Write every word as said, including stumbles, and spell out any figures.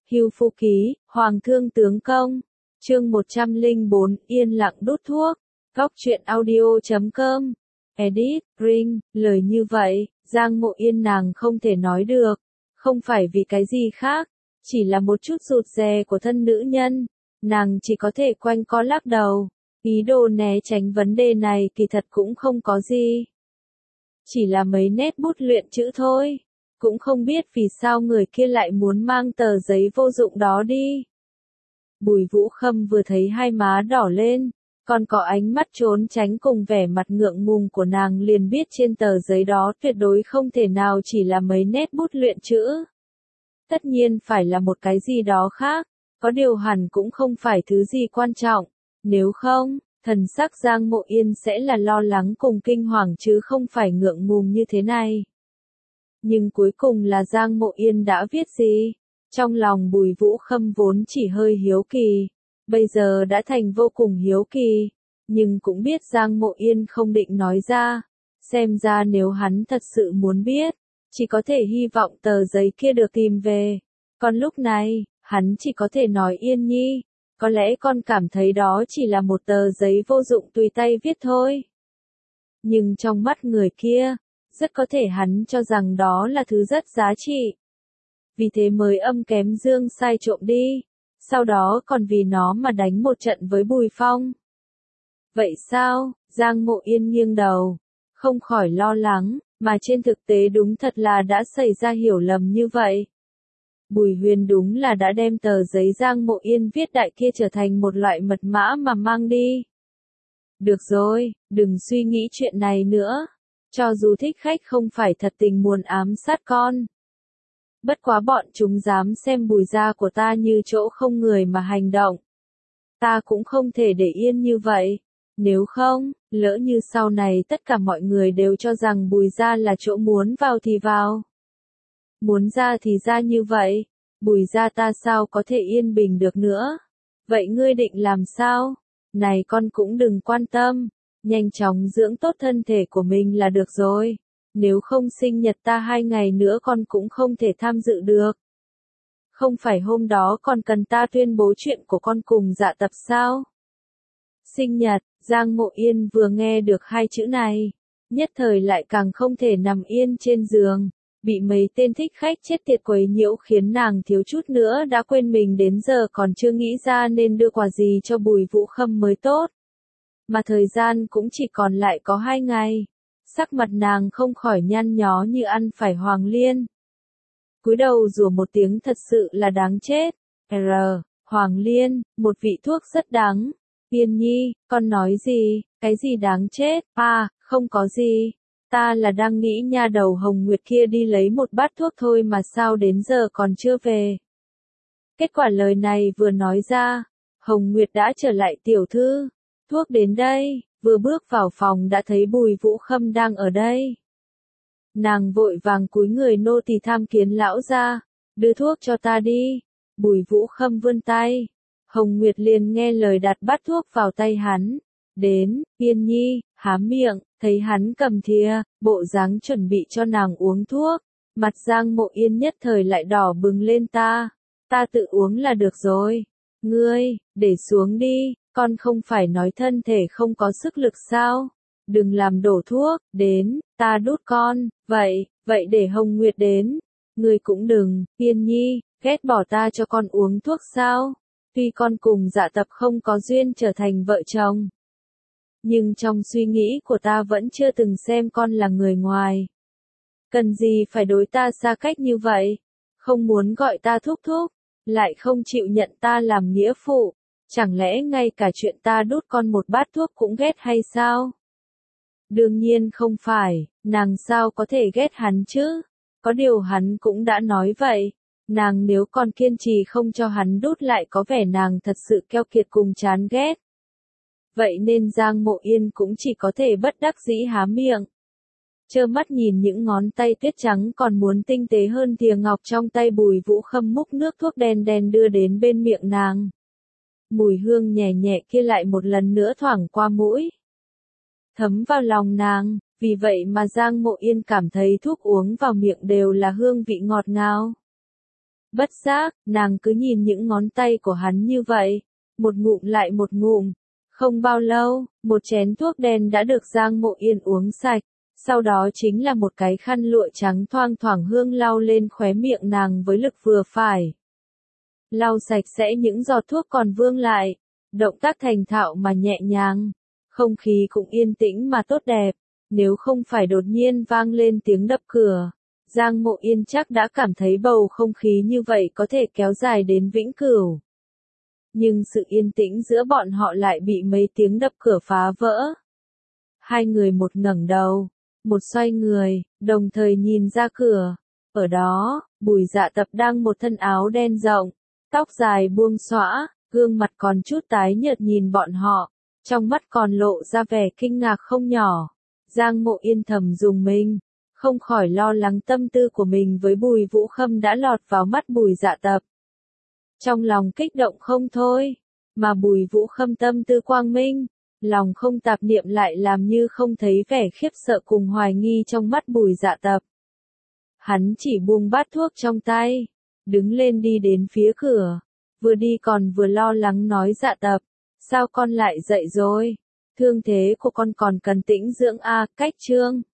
Hưu Phu Ký, Hoàng Thương Tướng Công. Chương một trăm lẻ bốn, yên lặng đốt thuốc. Góc truyện audio chấm com. Edit, Ring, lời như vậy, Giang Mộ Yên nàng không thể nói được. Không phải vì cái gì khác, chỉ là một chút rụt rè của thân nữ nhân. Nàng chỉ có thể quanh co lắc đầu. Ý đồ né tránh vấn đề này kỳ thật cũng không có gì. Chỉ là mấy nét bút luyện chữ thôi. Cũng không biết vì sao người kia lại muốn mang tờ giấy vô dụng đó đi. Bùi Vũ Khâm vừa thấy hai má đỏ lên, còn có ánh mắt trốn tránh cùng vẻ mặt ngượng ngùng của nàng liền biết trên tờ giấy đó tuyệt đối không thể nào chỉ là mấy nét bút luyện chữ. Tất nhiên phải là một cái gì đó khác, có điều hẳn cũng không phải thứ gì quan trọng, nếu không, thần sắc Giang Mộ Yên sẽ là lo lắng cùng kinh hoàng chứ không phải ngượng ngùng như thế này. Nhưng cuối cùng là Giang Mộ Yên đã viết gì? Trong lòng Bùi Vũ Khâm vốn chỉ hơi hiếu kỳ, bây giờ đã thành vô cùng hiếu kỳ, nhưng cũng biết Giang Mộ Yên không định nói ra, xem ra nếu hắn thật sự muốn biết, chỉ có thể hy vọng tờ giấy kia được tìm về. Còn lúc này, hắn chỉ có thể nói Yên Nhi, có lẽ con cảm thấy đó chỉ là một tờ giấy vô dụng tùy tay viết thôi. Nhưng trong mắt người kia, rất có thể hắn cho rằng đó là thứ rất giá trị. Vì thế mới âm kém dương sai trộm đi, sau đó còn vì nó mà đánh một trận với Bùi Phong. Vậy sao? Giang Mộ Yên nghiêng đầu, không khỏi lo lắng, mà trên thực tế đúng thật là đã xảy ra hiểu lầm như vậy. Bùi Huyền đúng là đã đem tờ giấy Giang Mộ Yên viết đại kia trở thành một loại mật mã mà mang đi. Được rồi, đừng suy nghĩ chuyện này nữa. Cho dù thích khách không phải thật tình muốn ám sát con. Bất quá bọn chúng dám xem Bùi gia của ta như chỗ không người mà hành động. Ta cũng không thể để yên như vậy. Nếu không, lỡ như sau này tất cả mọi người đều cho rằng Bùi gia là chỗ muốn vào thì vào. Muốn ra thì ra như vậy. Bùi gia ta sao có thể yên bình được nữa. Vậy ngươi định làm sao? Này con cũng đừng quan tâm. Nhanh chóng dưỡng tốt thân thể của mình là được rồi. Nếu không sinh nhật ta hai ngày nữa con cũng không thể tham dự được. Không phải hôm đó còn cần ta tuyên bố chuyện của con cùng Dạ Tập sao? Sinh nhật, Giang Mộ Yên vừa nghe được hai chữ này, nhất thời lại càng không thể nằm yên trên giường, bị mấy tên thích khách chết tiệt quấy nhiễu khiến nàng thiếu chút nữa đã quên mình đến giờ còn chưa nghĩ ra nên đưa quà gì cho Bùi Vũ Khâm mới tốt. Mà thời gian cũng chỉ còn lại có hai ngày. Sắc mặt nàng không khỏi nhăn nhó như ăn phải hoàng liên. Cúi đầu rủa một tiếng thật sự là đáng chết. R. Hoàng liên, một vị thuốc rất đáng. Yên Nhi, con nói gì, cái gì đáng chết? À, không có gì. Ta là đang nghĩ nha đầu Hồng Nguyệt kia đi lấy một bát thuốc thôi mà sao đến giờ còn chưa về. Kết quả lời này vừa nói ra, Hồng Nguyệt đã trở lại tiểu thư. Thuốc đến đây, vừa bước vào phòng đã thấy Bùi Vũ Khâm đang ở đây. Nàng vội vàng cúi người nô tỳ tham kiến lão gia, đưa thuốc cho ta đi. Bùi Vũ Khâm vươn tay, Hồng Nguyệt liền nghe lời đặt bát thuốc vào tay hắn. Đến, Yên Nhi, há miệng, thấy hắn cầm thìa, bộ dáng chuẩn bị cho nàng uống thuốc. Mặt Giang Mộ Yên nhất thời lại đỏ bừng lên ta. Ta tự uống là được rồi. Ngươi, để xuống đi. Con không phải nói thân thể không có sức lực sao? Đừng làm đổ thuốc, đến, ta đút con, vậy, vậy để Hồng Nguyệt đến. Ngươi cũng đừng, Yên Nhi, ghét bỏ ta cho con uống thuốc sao? Tuy con cùng Dạ Tập không có duyên trở thành vợ chồng. Nhưng trong suy nghĩ của ta vẫn chưa từng xem con là người ngoài. Cần gì phải đối ta xa cách như vậy? Không muốn gọi ta thúc thúc, lại không chịu nhận ta làm nghĩa phụ. Chẳng lẽ ngay cả chuyện ta đút con một bát thuốc cũng ghét hay sao? Đương nhiên không phải, nàng sao có thể ghét hắn chứ? Có điều hắn cũng đã nói vậy. Nàng nếu còn kiên trì không cho hắn đút lại có vẻ nàng thật sự keo kiệt cùng chán ghét. Vậy nên Giang Mộ Yên cũng chỉ có thể bất đắc dĩ há miệng. Trơ mắt nhìn những ngón tay tuyết trắng còn muốn tinh tế hơn thìa ngọc trong tay Bùi Vũ Khâm múc nước thuốc đen đen đưa đến bên miệng nàng. Mùi hương nhẹ nhẹ kia lại một lần nữa thoảng qua mũi. Thấm vào lòng nàng, vì vậy mà Giang Mộ Yên cảm thấy thuốc uống vào miệng đều là hương vị ngọt ngào. Bất giác, nàng cứ nhìn những ngón tay của hắn như vậy, một ngụm lại một ngụm. Không bao lâu, một chén thuốc đen đã được Giang Mộ Yên uống sạch, sau đó chính là một cái khăn lụa trắng thoang thoảng hương lau lên khóe miệng nàng với lực vừa phải. Lau sạch sẽ những giọt thuốc còn vương lại, động tác thành thạo mà nhẹ nhàng, không khí cũng yên tĩnh mà tốt đẹp, nếu không phải đột nhiên vang lên tiếng đập cửa. Giang Mộ Yên chắc đã cảm thấy bầu không khí như vậy có thể kéo dài đến vĩnh cửu. Nhưng sự yên tĩnh giữa bọn họ lại bị mấy tiếng đập cửa phá vỡ. Hai người một ngẩng đầu, một xoay người, đồng thời nhìn ra cửa. Ở đó, Bùi Dạ Tập đang một thân áo đen rộng, tóc dài buông xõa, gương mặt còn chút tái nhợt nhìn bọn họ, trong mắt còn lộ ra vẻ kinh ngạc không nhỏ. Giang Mộ Yên thầm dùng mình, không khỏi lo lắng tâm tư của mình với Bùi Vũ Khâm đã lọt vào mắt Bùi Dạ Tập. Trong lòng kích động không thôi, mà Bùi Vũ Khâm tâm tư quang minh, lòng không tạp niệm lại làm như không thấy vẻ khiếp sợ cùng hoài nghi trong mắt Bùi Dạ Tập. Hắn chỉ buông bát thuốc trong tay, đứng lên đi đến phía cửa, vừa đi còn vừa lo lắng nói Dạ Tập, sao con lại dậy rồi? Thương thế của con còn cần tĩnh dưỡng a, cách chương.